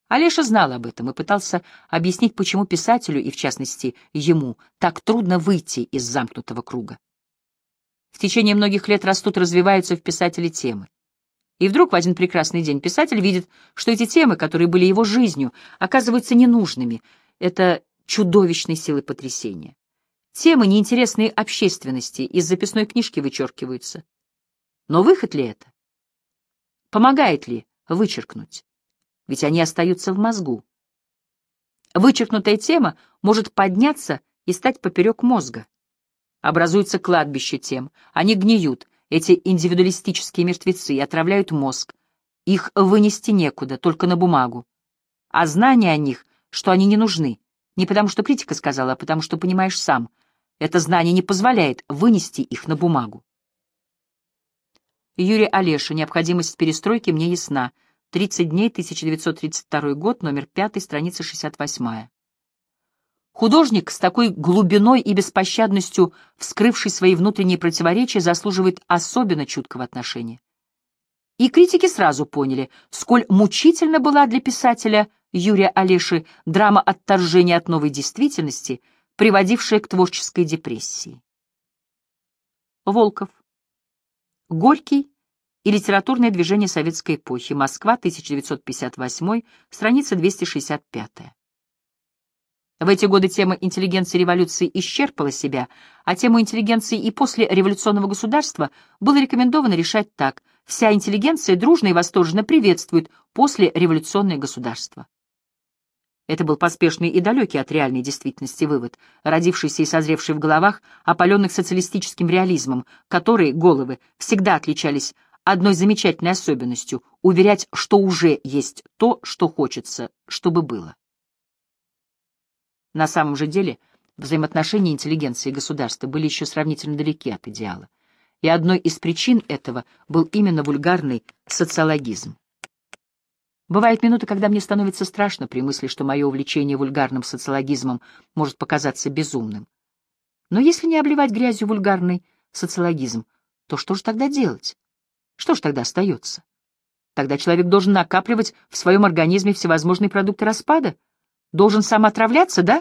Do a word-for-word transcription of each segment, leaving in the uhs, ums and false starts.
Алеша знал об этом и пытался объяснить, почему писателю, и в частности ему, так трудно выйти из замкнутого круга. В течение многих лет растут и развиваются в писателе темы. И вдруг в один прекрасный день писатель видит, что эти темы, которые были его жизнью, оказываются ненужными. Это чудовищной силы потрясения. Темы, неинтересные общественности, из записной книжки вычеркиваются. Но выход ли это? Помогает ли вычеркнуть? Ведь они остаются в мозгу. Вычеркнутая тема может подняться и стать поперек мозга. Образуется кладбище тем. Они гниют, эти индивидуалистические мертвецы, и отравляют мозг. Их вынести некуда, только на бумагу. А знание о них, что они не нужны, не потому что критика сказала, а потому что понимаешь сам. Это знание не позволяет вынести их на бумагу. Юрий Олеша. Необходимость перестройки мне ясна. тридцать дней, тысяча девятьсот тридцать второй год, номер пятый, страница шестьдесят восьмая. Художник, с такой глубиной и беспощадностью вскрывший свои внутренние противоречия, заслуживает особенно чуткого отношения. И критики сразу поняли, сколь мучительно была для писателя Юрия Олеши драма отторжения от новой действительности, приводившая к творческой депрессии. Волков. Горький и литературное движение советской эпохи. Москва, тысяча девятьсот пятьдесят восьмой, страница двести шестьдесят пятая. В эти годы тема интеллигенции революции исчерпала себя, а тему интеллигенции и после революционного государства было рекомендовано решать так: вся интеллигенция дружно и восторженно приветствует послереволюционное государство. Это был поспешный и далекий от реальной действительности вывод, родившийся и созревший в головах, опаленных социалистическим реализмом, которые, головы, всегда отличались одной замечательной особенностью — уверять, что уже есть то, что хочется, чтобы было. На самом же деле взаимоотношения интеллигенции и государства были еще сравнительно далеки от идеала, и одной из причин этого был именно вульгарный социологизм. Бывают минуты, когда мне становится страшно при мысли, что мое увлечение вульгарным социологизмом может показаться безумным. Но если не обливать грязью вульгарный социологизм, то что же тогда делать? Что же тогда остается? Тогда человек должен накапливать в своем организме всевозможные продукты распада? Должен сам отравляться, да?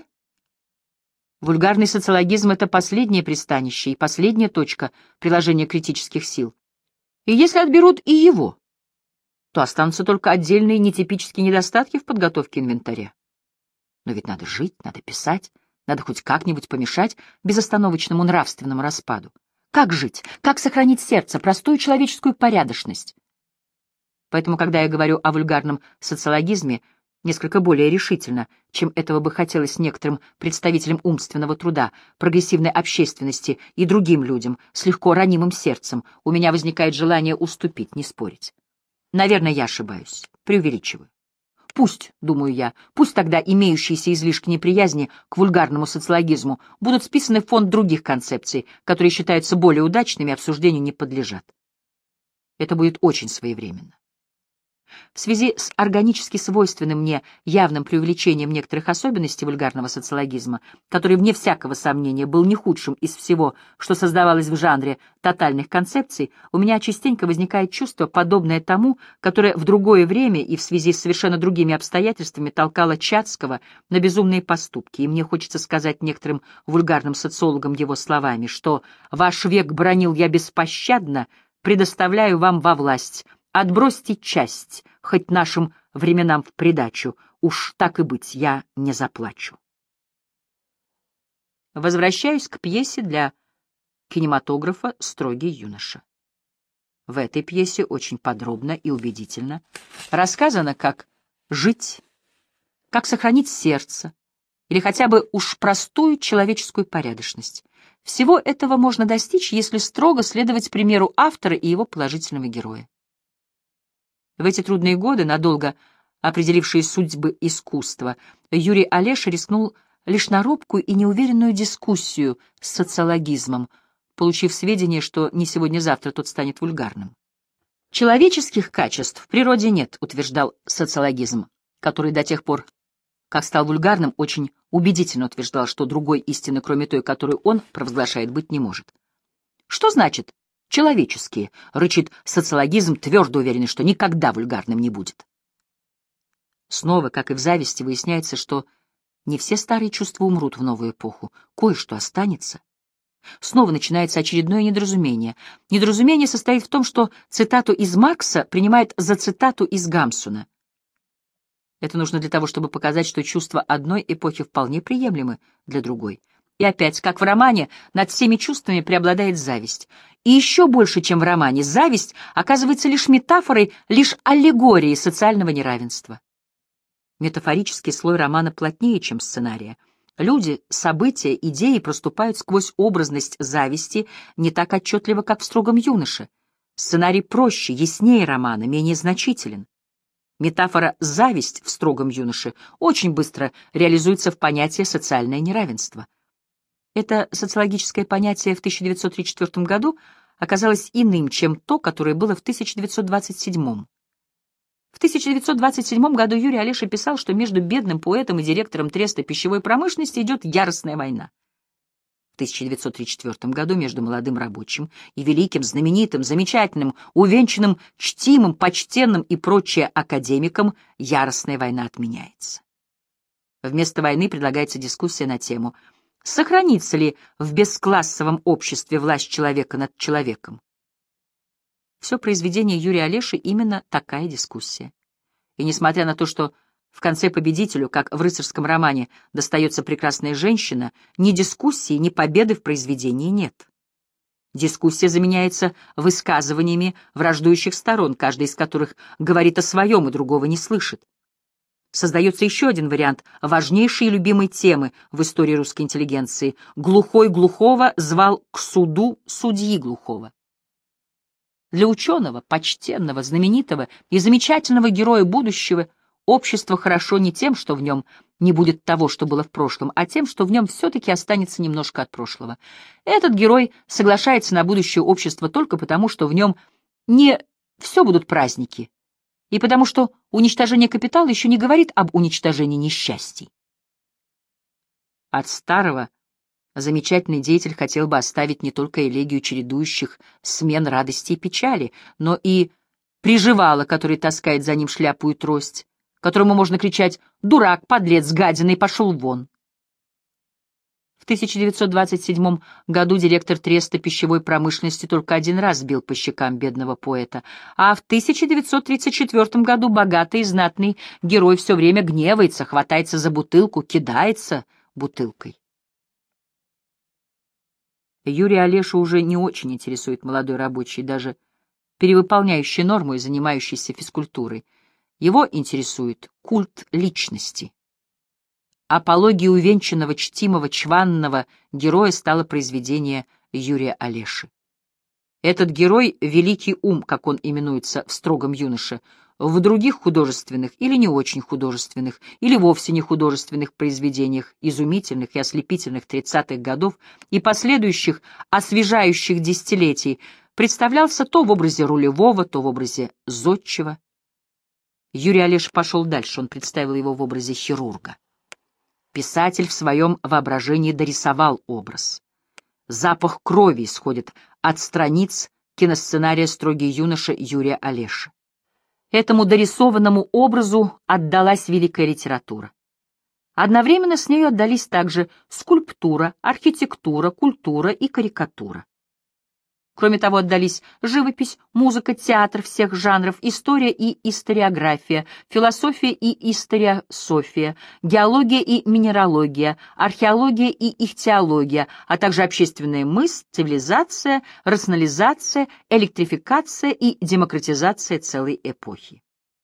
Вульгарный социологизм — это последнее пристанище и последняя точка приложения критических сил. И если отберут и его, то останутся только отдельные нетипические недостатки в подготовке инвентаря. Но ведь надо жить, надо писать, надо хоть как-нибудь помешать безостановочному нравственному распаду. Как жить? Как сохранить сердце, простую человеческую порядочность? Поэтому, когда я говорю о вульгарном социологизме, несколько более решительно, чем этого бы хотелось некоторым представителям умственного труда, прогрессивной общественности и другим людям с легко ранимым сердцем, у меня возникает желание уступить, не спорить. Наверное, я ошибаюсь, преувеличиваю. Пусть, думаю я, пусть тогда имеющиеся излишки неприязни к вульгарному социологизму будут списаны в фонд других концепций, которые считаются более удачными и обсуждению не подлежат. Это будет очень своевременно. В связи с органически свойственным мне явным преувеличением некоторых особенностей вульгарного социологизма, который, вне всякого сомнения, был не худшим из всего, что создавалось в жанре тотальных концепций, у меня частенько возникает чувство, подобное тому, которое в другое время и в связи с совершенно другими обстоятельствами толкало Чацкого на безумные поступки, и мне хочется сказать некоторым вульгарным социологам его словами, что «ваш век бранил я беспощадно, предоставляю вам во власть». Отбросьте часть, хоть нашим временам в придачу, уж так и быть, я не заплачу. Возвращаюсь к пьесе для кинематографа «Строгий юноша». В этой пьесе очень подробно и убедительно рассказано, как жить, как сохранить сердце, или хотя бы уж простую человеческую порядочность. Всего этого можно достичь, если строго следовать примеру автора и его положительного героя. В эти трудные годы, надолго определившие судьбы искусства, Юрий Олеша рискнул лишь на робкую и неуверенную дискуссию с социологизмом, получив сведения, что не сегодня-завтра тот станет вульгарным. Человеческих качеств в природе нет, утверждал социологизм, который до тех пор, как стал вульгарным, очень убедительно утверждал, что другой истины, кроме той, которую он провозглашает, быть не может. Что значит «человеческие», рычит социологизм, твердо уверенный, что никогда вульгарным не будет. Снова, как и в зависти, выясняется, что не все старые чувства умрут в новую эпоху, кое-что останется. Снова начинается очередное недоразумение. Недоразумение состоит в том, что цитату из Маркса принимают за цитату из Гамсуна. Это нужно для того, чтобы показать, что чувства одной эпохи вполне приемлемы для другой. И опять, как в романе, над всеми чувствами преобладает зависть. И еще больше, чем в романе, зависть оказывается лишь метафорой, лишь аллегорией социального неравенства. Метафорический слой романа плотнее, чем сценария. Люди, события, идеи проступают сквозь образность зависти не так отчетливо, как в «Строгом юноше». Сценарий проще, яснее романа, менее значителен. Метафора «зависть» в «Строгом юноше» очень быстро реализуется в понятие «социальное неравенство». Это социологическое понятие в тысяча девятьсот тридцать четвёртом году оказалось иным, чем то, которое было в тысяча девятьсот двадцать седьмом. В тысяча девятьсот двадцать седьмом году Юрий Олеша писал, что между бедным поэтом и директором треста пищевой промышленности идет яростная война. В тысяча девятьсот тридцать четвёртом году между молодым рабочим и великим, знаменитым, замечательным, увенчанным, чтимым, почтенным и прочее академиком яростная война отменяется. Вместо войны предлагается дискуссия на тему: сохранится ли в бесклассовом обществе власть человека над человеком? Все произведение Юрия Олеши именно такая дискуссия. И несмотря на то, что в конце победителю, как в рыцарском романе, достается прекрасная женщина, ни дискуссии, ни победы в произведении нет. Дискуссия заменяется высказываниями враждующих сторон, каждый из которых говорит о своем и другого не слышит. Создается еще один вариант важнейшей и любимой темы в истории русской интеллигенции. Глухой глухого звал к суду судьи глухого. Для ученого, почтенного, знаменитого и замечательного героя будущего общество хорошо не тем, что в нем не будет того, что было в прошлом, а тем, что в нем все-таки останется немножко от прошлого. Этот герой соглашается на будущее общество только потому, что в нем не все будут праздники, и потому что уничтожение капитала еще не говорит об уничтожении несчастий. От старого замечательный деятель хотел бы оставить не только элегию чередующих смен радости и печали, но и приживало, который таскает за ним шляпу и трость, которому можно кричать «дурак, подлец, гадина» и «пошел вон». В тысяча девятьсот двадцать седьмом году директор треста пищевой промышленности только один раз бил по щекам бедного поэта, а в тысяча девятьсот тридцать четвёртом году богатый и знатный герой все время гневается, хватается за бутылку, кидается бутылкой. Юрия Олешу уже не очень интересует молодой рабочий, даже перевыполняющий норму и занимающийся физкультурой. Его интересует культ личности. Апологией увенчанного, чтимого, чванного героя стало произведение Юрия Олеши. Этот герой — великий ум, как он именуется в «Строгом юноше», в других художественных или не очень художественных, или вовсе не художественных произведениях изумительных и ослепительных тридцатых годов и последующих освежающих десятилетий представлялся то в образе рулевого, то в образе зодчего. Юрий Олеша пошел дальше, он представил его в образе хирурга. Писатель в своем воображении дорисовал образ. Запах крови исходит от страниц киносценария «Строгий юноша» Юрия Олеши. Этому дорисованному образу отдалась великая литература. Одновременно с нею отдались также скульптура, архитектура, культура и карикатура. Кроме того, отдались живопись, музыка, театр всех жанров, история и историография, философия и историософия, геология и минералогия, археология и ихтиология, а также общественная мысль, цивилизация, рационализация, электрификация и демократизация целой эпохи.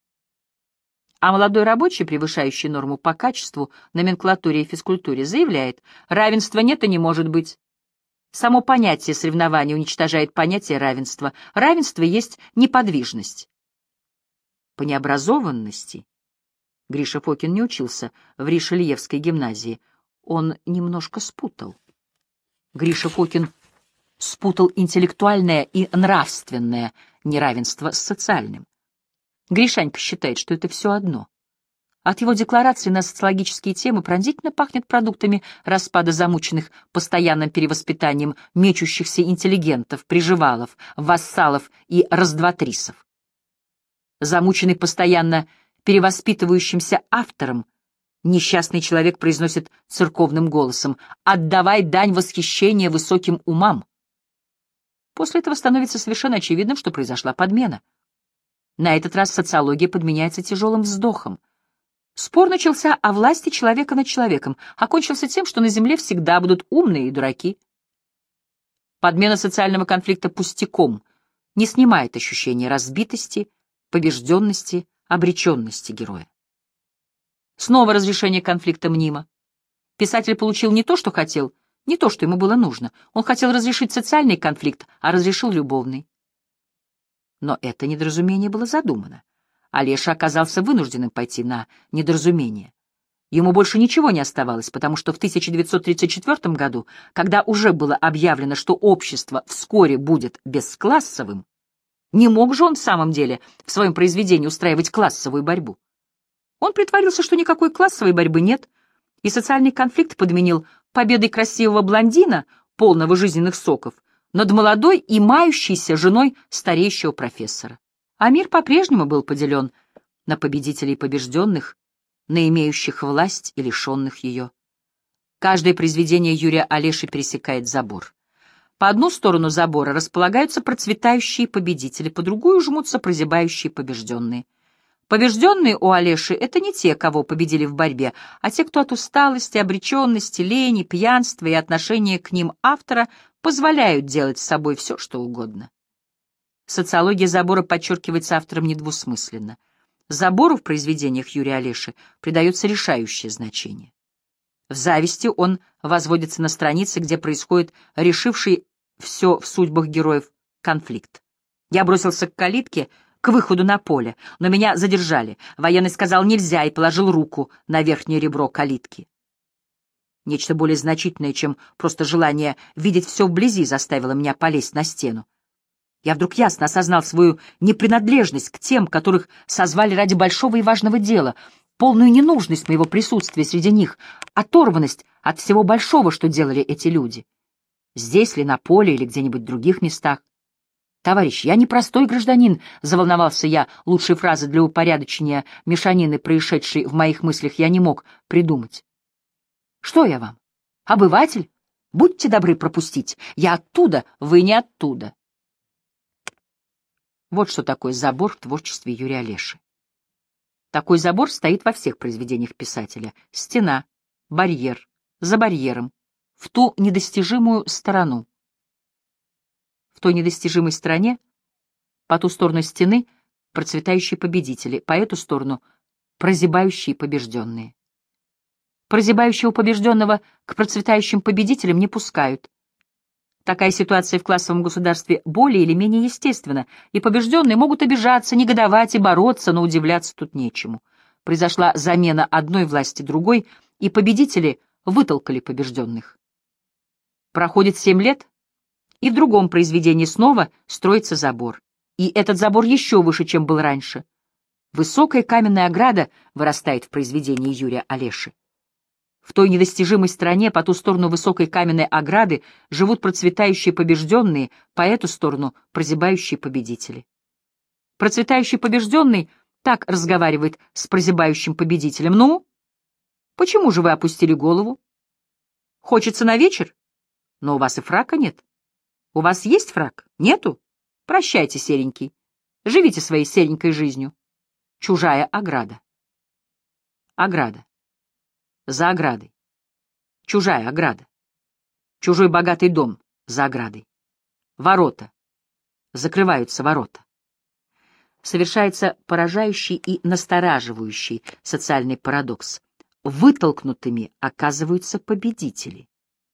А молодой рабочий, превышающий норму по качеству, номенклатуре и физкультуре, заявляет: равенства нет и не может быть. Само понятие соревнования уничтожает понятие равенства. Равенство есть неподвижность. По необразованности Гриша Фокин не учился в Ришельевской гимназии. Он немножко спутал. Гриша Фокин спутал интеллектуальное и нравственное неравенство с социальным. Гришанька считает, что это все одно. От его декларации на социологические темы пронзительно пахнет продуктами распада замученных постоянным перевоспитанием мечущихся интеллигентов, приживалов, вассалов и раздватрисов. Замученный постоянно перевоспитывающимся автором, несчастный человек произносит церковным голосом: «Отдавай дань восхищения высоким умам». После этого становится совершенно очевидным, что произошла подмена. На этот раз социология подменяется тяжелым вздохом. Спор начался о власти человека над человеком, окончился тем, что на Земле всегда будут умные и дураки. Подмена социального конфликта пустяком не снимает ощущения разбитости, побежденности, обреченности героя. Снова разрешение конфликта мнимо. Писатель получил не то, что хотел, не то, что ему было нужно. Он хотел разрешить социальный конфликт, а разрешил любовный. Но это недоразумение было задумано. Олеша оказался вынужденным пойти на недоразумение. Ему больше ничего не оставалось, потому что в тысяча девятьсот тридцать четвёртом году, когда уже было объявлено, что общество вскоре будет бесклассовым, не мог же он в самом деле в своем произведении устраивать классовую борьбу. Он притворился, что никакой классовой борьбы нет, и социальный конфликт подменил победой красивого блондина, полного жизненных соков, над молодой и мающейся женой стареющего профессора. А мир по-прежнему был поделен на победителей и побежденных, на имеющих власть и лишенных ее. Каждое произведение Юрия Олеши пересекает забор. По одну сторону забора располагаются процветающие победители, по другую жмутся прозябающие побежденные. Побежденные у Олеши — это не те, кого победили в борьбе, а те, кто от усталости, обреченности, лени, пьянства и отношения к ним автора позволяют делать с собой все, что угодно. Социология забора подчеркивается автором недвусмысленно. Забору в произведениях Юрия Олеши придается решающее значение. В «Зависти» он возводится на странице, где происходит решивший все в судьбах героев конфликт. «Я бросился к калитке, к выходу на поле, но меня задержали. Военный сказал «нельзя» и положил руку на верхнее ребро калитки. Нечто более значительное, чем просто желание видеть все вблизи, заставило меня полезть на стену. Я вдруг ясно осознал свою непринадлежность к тем, которых созвали ради большого и важного дела, полную ненужность моего присутствия среди них, оторванность от всего большого, что делали эти люди. Здесь ли, на поле или где-нибудь в других местах. «Товарищ, я не простой гражданин», — заволновался я. Лучшей фразы для упорядочения мешанины, происшедшей в моих мыслях, я не мог придумать. «Что я вам? Обыватель? Будьте добры пропустить. Я оттуда, вы не оттуда». Вот что такое забор в творчестве Юрия Олеши. Такой забор стоит во всех произведениях писателя. Стена, барьер, за барьером, в ту недостижимую сторону. В той недостижимой стороне, по ту сторону стены, процветающие победители, по эту сторону — прозябающие побежденные. Прозябающего побежденного к процветающим победителям не пускают. Такая ситуация в классовом государстве более или менее естественна, и побежденные могут обижаться, негодовать и бороться, но удивляться тут нечему. Произошла замена одной власти другой, и победители вытолкали побежденных. Проходит семь лет, и в другом произведении снова строится забор. И этот забор еще выше, чем был раньше. Высокая каменная ограда вырастает в произведении Юрия Олеши. В той недостижимой стране, по ту сторону высокой каменной ограды, живут процветающие побежденные, по эту сторону — прозябающие победители. Процветающий побежденный так разговаривает с прозябающим победителем. «Ну, почему же вы опустили голову? Хочется на вечер? Но у вас и фрака нет. У вас есть фрак? Нету? Прощайте, серенький. Живите своей серенькой жизнью. Чужая ограда». Ограда. За оградой. Чужая ограда. Чужой богатый дом за оградой. Ворота. Закрываются ворота. Совершается поражающий и настораживающий социальный парадокс. Вытолкнутыми оказываются победители.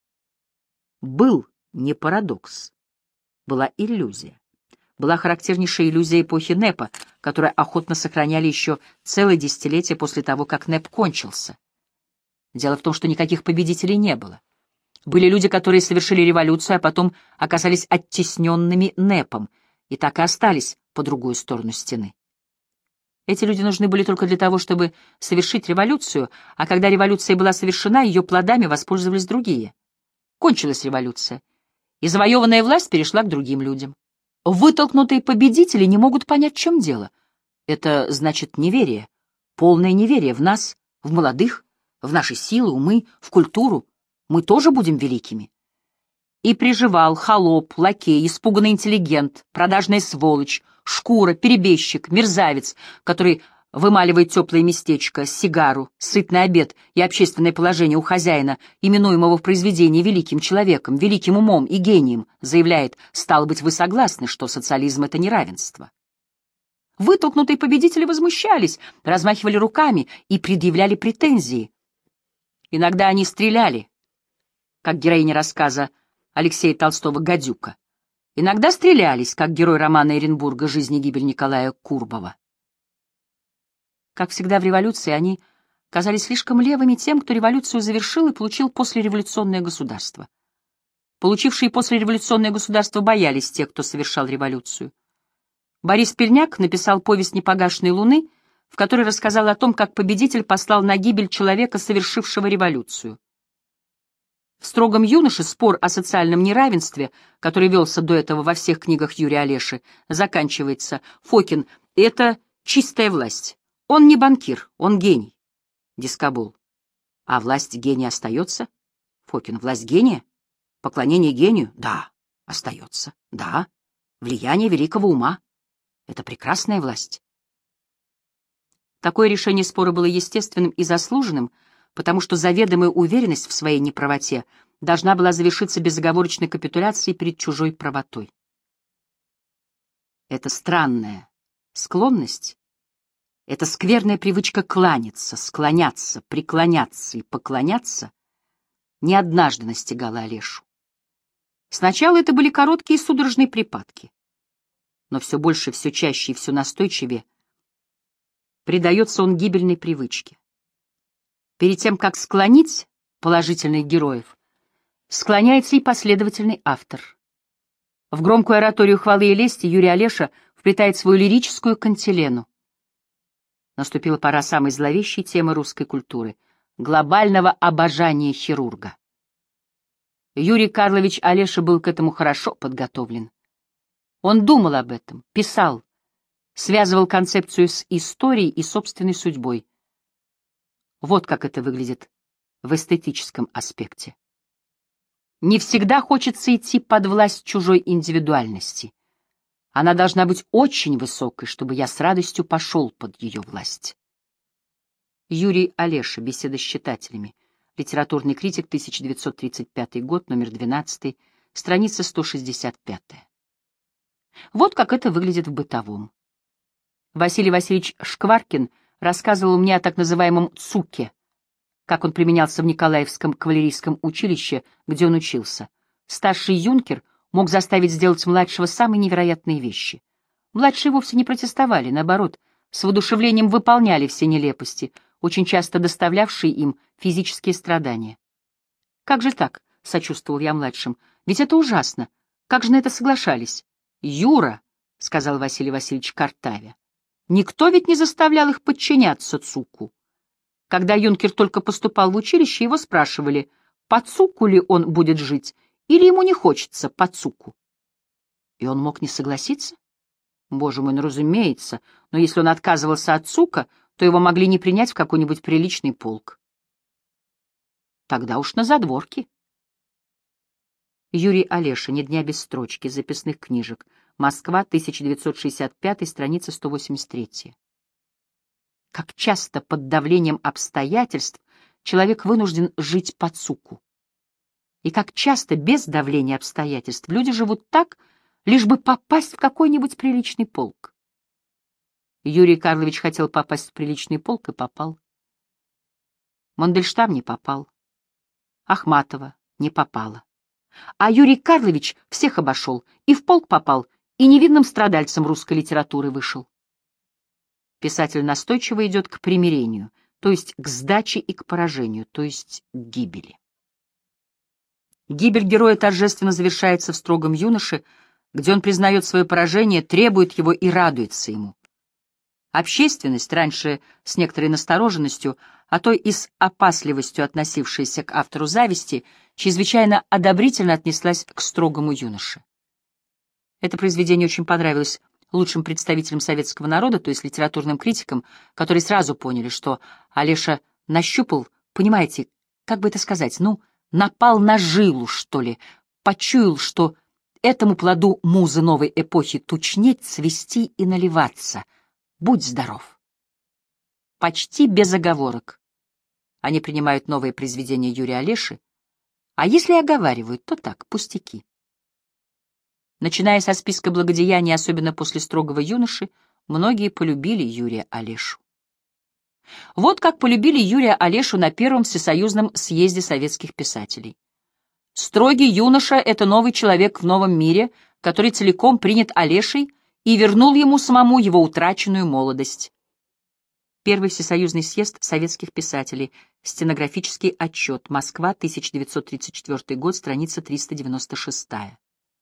Был не парадокс. Была иллюзия. Была характернейшая иллюзия эпохи НЭПа, которую охотно сохраняли еще целое десятилетие после того, как НЭП кончился. Дело в том, что никаких победителей не было. Были люди, которые совершили революцию, а потом оказались оттесненными НЭПом, и так и остались по другую сторону стены. Эти люди нужны были только для того, чтобы совершить революцию, а когда революция была совершена, ее плодами воспользовались другие. Кончилась революция, и завоеванная власть перешла к другим людям. Вытолкнутые победители не могут понять, в чем дело. Это значит неверие. полное неверие в нас, в молодых, в наши силы, умы, в культуру. Мы тоже будем великими. И приживал холоп, лакей, испуганный интеллигент, продажная сволочь, шкура, перебежчик, мерзавец, который вымаливает теплое местечко, сигару, сытный обед и общественное положение у хозяина, именуемого в произведении великим человеком, великим умом и гением, заявляет: «Стало быть, вы согласны, что социализм — это неравенство». Вытолкнутые победители возмущались, размахивали руками и предъявляли претензии. Иногда они стреляли, как героиня рассказа Алексея Толстого «Гадюка». Иногда стрелялись, как герой романа Эренбурга «Жизнь и гибель» Николая Курбова. Как всегда в революции, они казались слишком левыми тем, кто революцию завершил и получил послереволюционное государство. Получившие послереволюционное государство боялись тех, кто совершал революцию. Борис Пельняк написал повесть «Непогашенной луны», в которой рассказал о том, как победитель послал на гибель человека, совершившего революцию. В «Строгом юноше» спор о социальном неравенстве, который велся до этого во всех книгах Юрия Олеши, заканчивается: Фокин — это чистая власть. Он не банкир, он гений. Дискобол. А власть гения остается? Фокин. Власть гения? Поклонение гению? Да, остается. Да. Влияние великого ума. Это прекрасная власть. Такое решение спора было естественным и заслуженным, потому что заведомая уверенность в своей неправоте должна была завершиться безоговорочной капитуляцией перед чужой правотой. Эта странная склонность, эта скверная привычка кланяться, склоняться, преклоняться и поклоняться не однажды настигала Олешу. Сначала это были короткие судорожные припадки, но все больше, все чаще и все настойчивее предается он гибельной привычке. Перед тем, как склонить положительных героев, склоняется и последовательный автор. В громкую ораторию хвалы и лести Юрий Олеша вплетает свою лирическую кантилену. Наступила пора самой зловещей темы русской культуры — глобального обожания хирурга. Юрий Карлович Олеша был к этому хорошо подготовлен. Он думал об этом, писал, связывал концепцию с историей и собственной судьбой. Вот как это выглядит в эстетическом аспекте. Не всегда хочется идти под власть чужой индивидуальности. Она должна быть очень высокой, чтобы я с радостью пошел под ее власть. Юрий Олеша. Беседа с читателями. Литературный критик, тысяча девятьсот тридцать пятый год, номер двенадцатый, страница сто шестьдесят пятая. Вот как это выглядит в бытовом. Василий Васильевич Шкваркин рассказывал мне о так называемом «цуке», как он применялся в Николаевском кавалерийском училище, где он учился. Старший юнкер мог заставить сделать младшего самые невероятные вещи. Младшие вовсе не протестовали, наоборот, с воодушевлением выполняли все нелепости, очень часто доставлявшие им физические страдания. «Как же так?» — сочувствовал я младшим. «Ведь это ужасно. Как же на это соглашались?» «Юра», — сказал Василий Васильевич Картавя, — «никто ведь не заставлял их подчиняться цуку. Когда юнкер только поступал в училище, его спрашивали, по цуку ли он будет жить, или ему не хочется по цуку. И он мог не согласиться? Боже мой, ну разумеется, но если он отказывался от цука, то его могли не принять в какой-нибудь приличный полк. Тогда уж на задворки. Юрий Олеша. «Ни дня без строчки», записных книжек. Москва, тысяча девятьсот шестьдесят пятый, страница сто восемьдесят три. Как часто под давлением обстоятельств человек вынужден жить по цуку. И как часто без давления обстоятельств люди живут так, лишь бы попасть в какой-нибудь приличный полк. Юрий Карлович хотел попасть в приличный полк и попал. Мандельштам не попал. Ахматова не попала. А Юрий Карлович всех обошел, и в полк попал, и невинным страдальцем русской литературы вышел. Писатель настойчиво идет к примирению, то есть к сдаче и к поражению, то есть к гибели. Гибель героя торжественно завершается в «Строгом юноше», где он признает свое поражение, требует его и радуется ему. Общественность, раньше с некоторой настороженностью, а то и с опасливостью относившаяся к автору зависти, чрезвычайно одобрительно отнеслась к «Строгому юноше». Это произведение очень понравилось лучшим представителям советского народа, то есть литературным критикам, которые сразу поняли, что Олеша нащупал, понимаете, как бы это сказать, ну, напал на жилу, что ли, почуял, что этому плоду музы новой эпохи тучнеть, цвести и наливаться. Будь здоров. Почти без оговорок они принимают новые произведения Юрия Олеши, а если оговаривают, то так, пустяки. Начиная со списка благодеяний, особенно после «Строгого юноши», многие полюбили Юрия Олешу. Вот как полюбили Юрия Олешу на Первом всесоюзном съезде советских писателей. «Строгий юноша» — это новый человек в новом мире, который целиком принят Олешей и вернул ему самому его утраченную молодость. Первый всесоюзный съезд советских писателей. Стенографический отчет. Москва, тысяча девятьсот тридцать четвёртый год, страница триста девяносто шестая.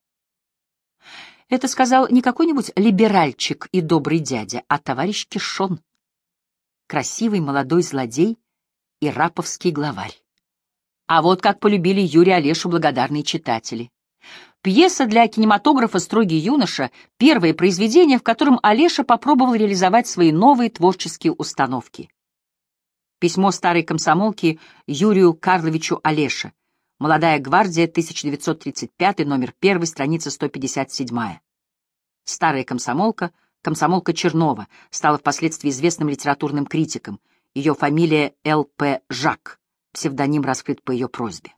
Это сказал не какой-нибудь либеральчик и добрый дядя, а товарищ Кишон, красивый молодой злодей и раповский главарь. А вот как полюбили Юрия Олешу благодарные читатели. Пьеса для кинематографа «Строгий юноша» — первое произведение, в котором Олеша попробовал реализовать свои новые творческие установки. Письмо старой комсомолки Юрию Карловичу Олеше. «Молодая гвардия», тысяча девятьсот тридцать пятый, номер один, страница сто пятьдесят семь. Старая комсомолка, комсомолка Чернова, стала впоследствии известным литературным критиком. Ее фамилия Л П Жак, псевдоним раскрыт по ее просьбе.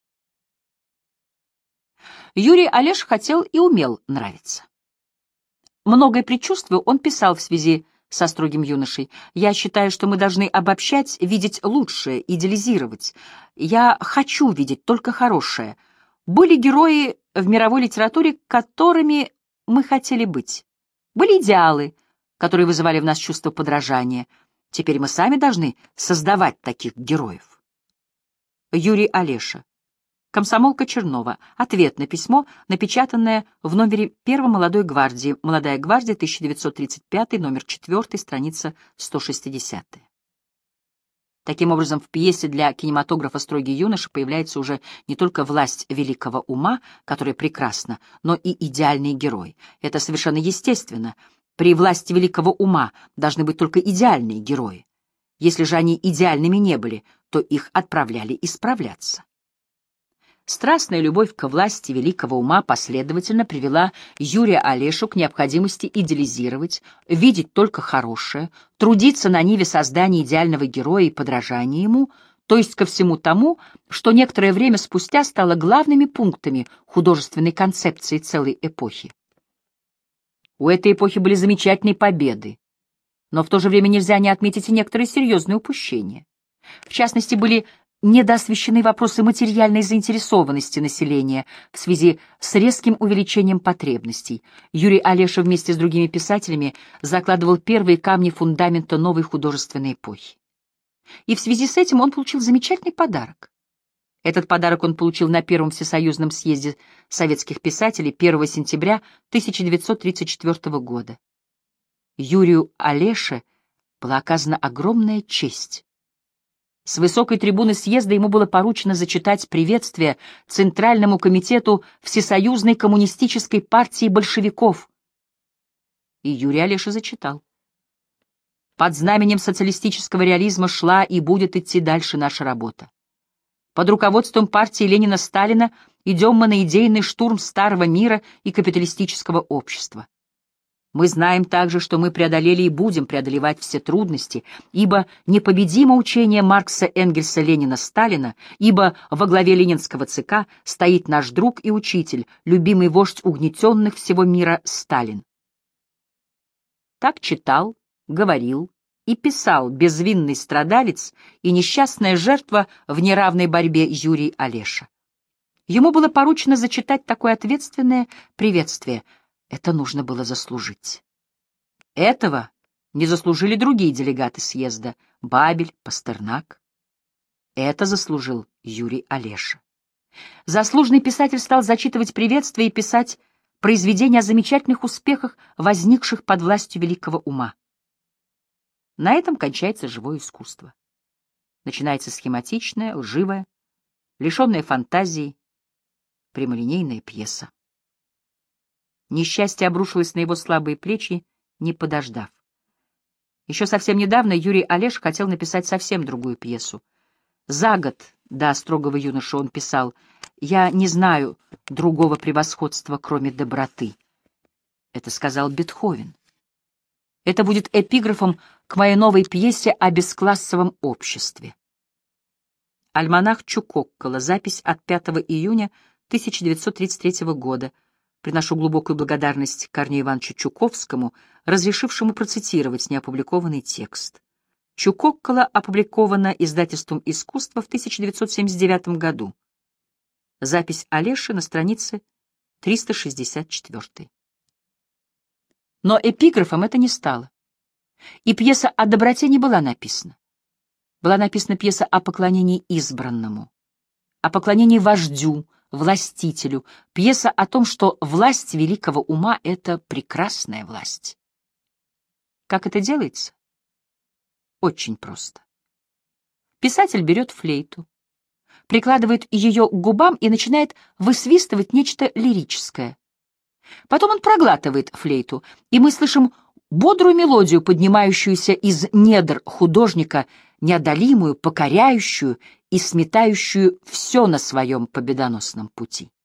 Юрий Олеша хотел и умел нравиться. Многое предчувствуя, он писал в связи со «Строгим юношей». «Я считаю, что мы должны обобщать, видеть лучшее, идеализировать. Я хочу видеть только хорошее. Были герои в мировой литературе, которыми мы хотели быть. Были идеалы, которые вызывали в нас чувство подражания. Теперь мы сами должны создавать таких героев». Юрий Олеша. Комсомолка Чернова. Ответ на письмо, напечатанное в номере первой «Молодой гвардии». «Молодая гвардия», тысяча девятьсот тридцать пятый, номер четыре, страница сто шестьдесят. Таким образом, в пьесе для кинематографа «Строгий юноша» появляется уже не только власть великого ума, которая прекрасна, но и идеальный герой. Это совершенно естественно. При власти великого ума должны быть только идеальные герои. Если же они идеальными не были, то их отправляли исправляться. Страстная любовь к власти великого ума последовательно привела Юрия Олешу к необходимости идеализировать, видеть только хорошее, трудиться на ниве создания идеального героя и подражания ему, то есть ко всему тому, что некоторое время спустя стало главными пунктами художественной концепции целой эпохи. У этой эпохи были замечательные победы, но в то же время нельзя не отметить и некоторые серьезные упущения. В частности, были недоосвещены вопросы материальной заинтересованности населения в связи с резким увеличением потребностей. Юрий Олеша вместе с другими писателями закладывал первые камни фундамента новой художественной эпохи. И в связи с этим он получил замечательный подарок. Этот подарок он получил на Первом всесоюзном съезде советских писателей первого сентября тысяча девятьсот тридцать четвёртого года. Юрию Олеше была оказана огромная честь. С высокой трибуны съезда ему было поручено зачитать приветствие Центральному комитету Всесоюзной коммунистической партии большевиков. И Юрий Олеша зачитал. «Под знаменем социалистического реализма шла и будет идти дальше наша работа. Под руководством партии Ленина-Сталина идем мы на идейный штурм старого мира и капиталистического общества. Мы знаем также, что мы преодолели и будем преодолевать все трудности, ибо непобедимо учение Маркса, Энгельса, Ленина, Сталина, ибо во главе ленинского ЦК стоит наш друг и учитель, любимый вождь угнетенных всего мира Сталин». Так читал, говорил и писал безвинный страдалец и несчастная жертва в неравной борьбе Юрий Олеша. Ему было поручено зачитать такое ответственное приветствие. Это нужно было заслужить. Этого не заслужили другие делегаты съезда — Бабель, Пастернак. Это заслужил Юрий Олеша. Заслуженный писатель стал зачитывать приветствия и писать произведения о замечательных успехах, возникших под властью великого ума. На этом кончается живое искусство. Начинается схематичная, лживая, лишенная фантазии, прямолинейная пьеса. Несчастье обрушилось на его слабые плечи, не подождав. Еще совсем недавно Юрий Олеш хотел написать совсем другую пьесу. За год до «Строгого юноши» он писал: «Я не знаю другого превосходства, кроме доброты». Это сказал Бетховен. Это будет эпиграфом к моей новой пьесе о бесклассовом обществе. Альманах Чукоккола. Запись от пятого июня тысяча девятьсот тридцать третьего года. Приношу глубокую благодарность Корнею Ивановичу Чуковскому, разрешившему процитировать неопубликованный текст. Чукоккола опубликована издательством «Искусство» в тысяча девятьсот семьдесят девятом году. Запись Олеши на странице триста шестьдесят четыре. Но эпиграфом это не стало. И пьеса о доброте не была написана. Была написана пьеса о поклонении избранному, о поклонении вождю, властителю, пьеса о том, что власть великого ума — это прекрасная власть. Как это делается? Очень просто. Писатель берет флейту, прикладывает ее к губам и начинает высвистывать нечто лирическое. Потом он проглатывает флейту, и мы слышим бодрую мелодию, поднимающуюся из недр художника, неодолимую, покоряющую и сметающую все на своем победоносном пути.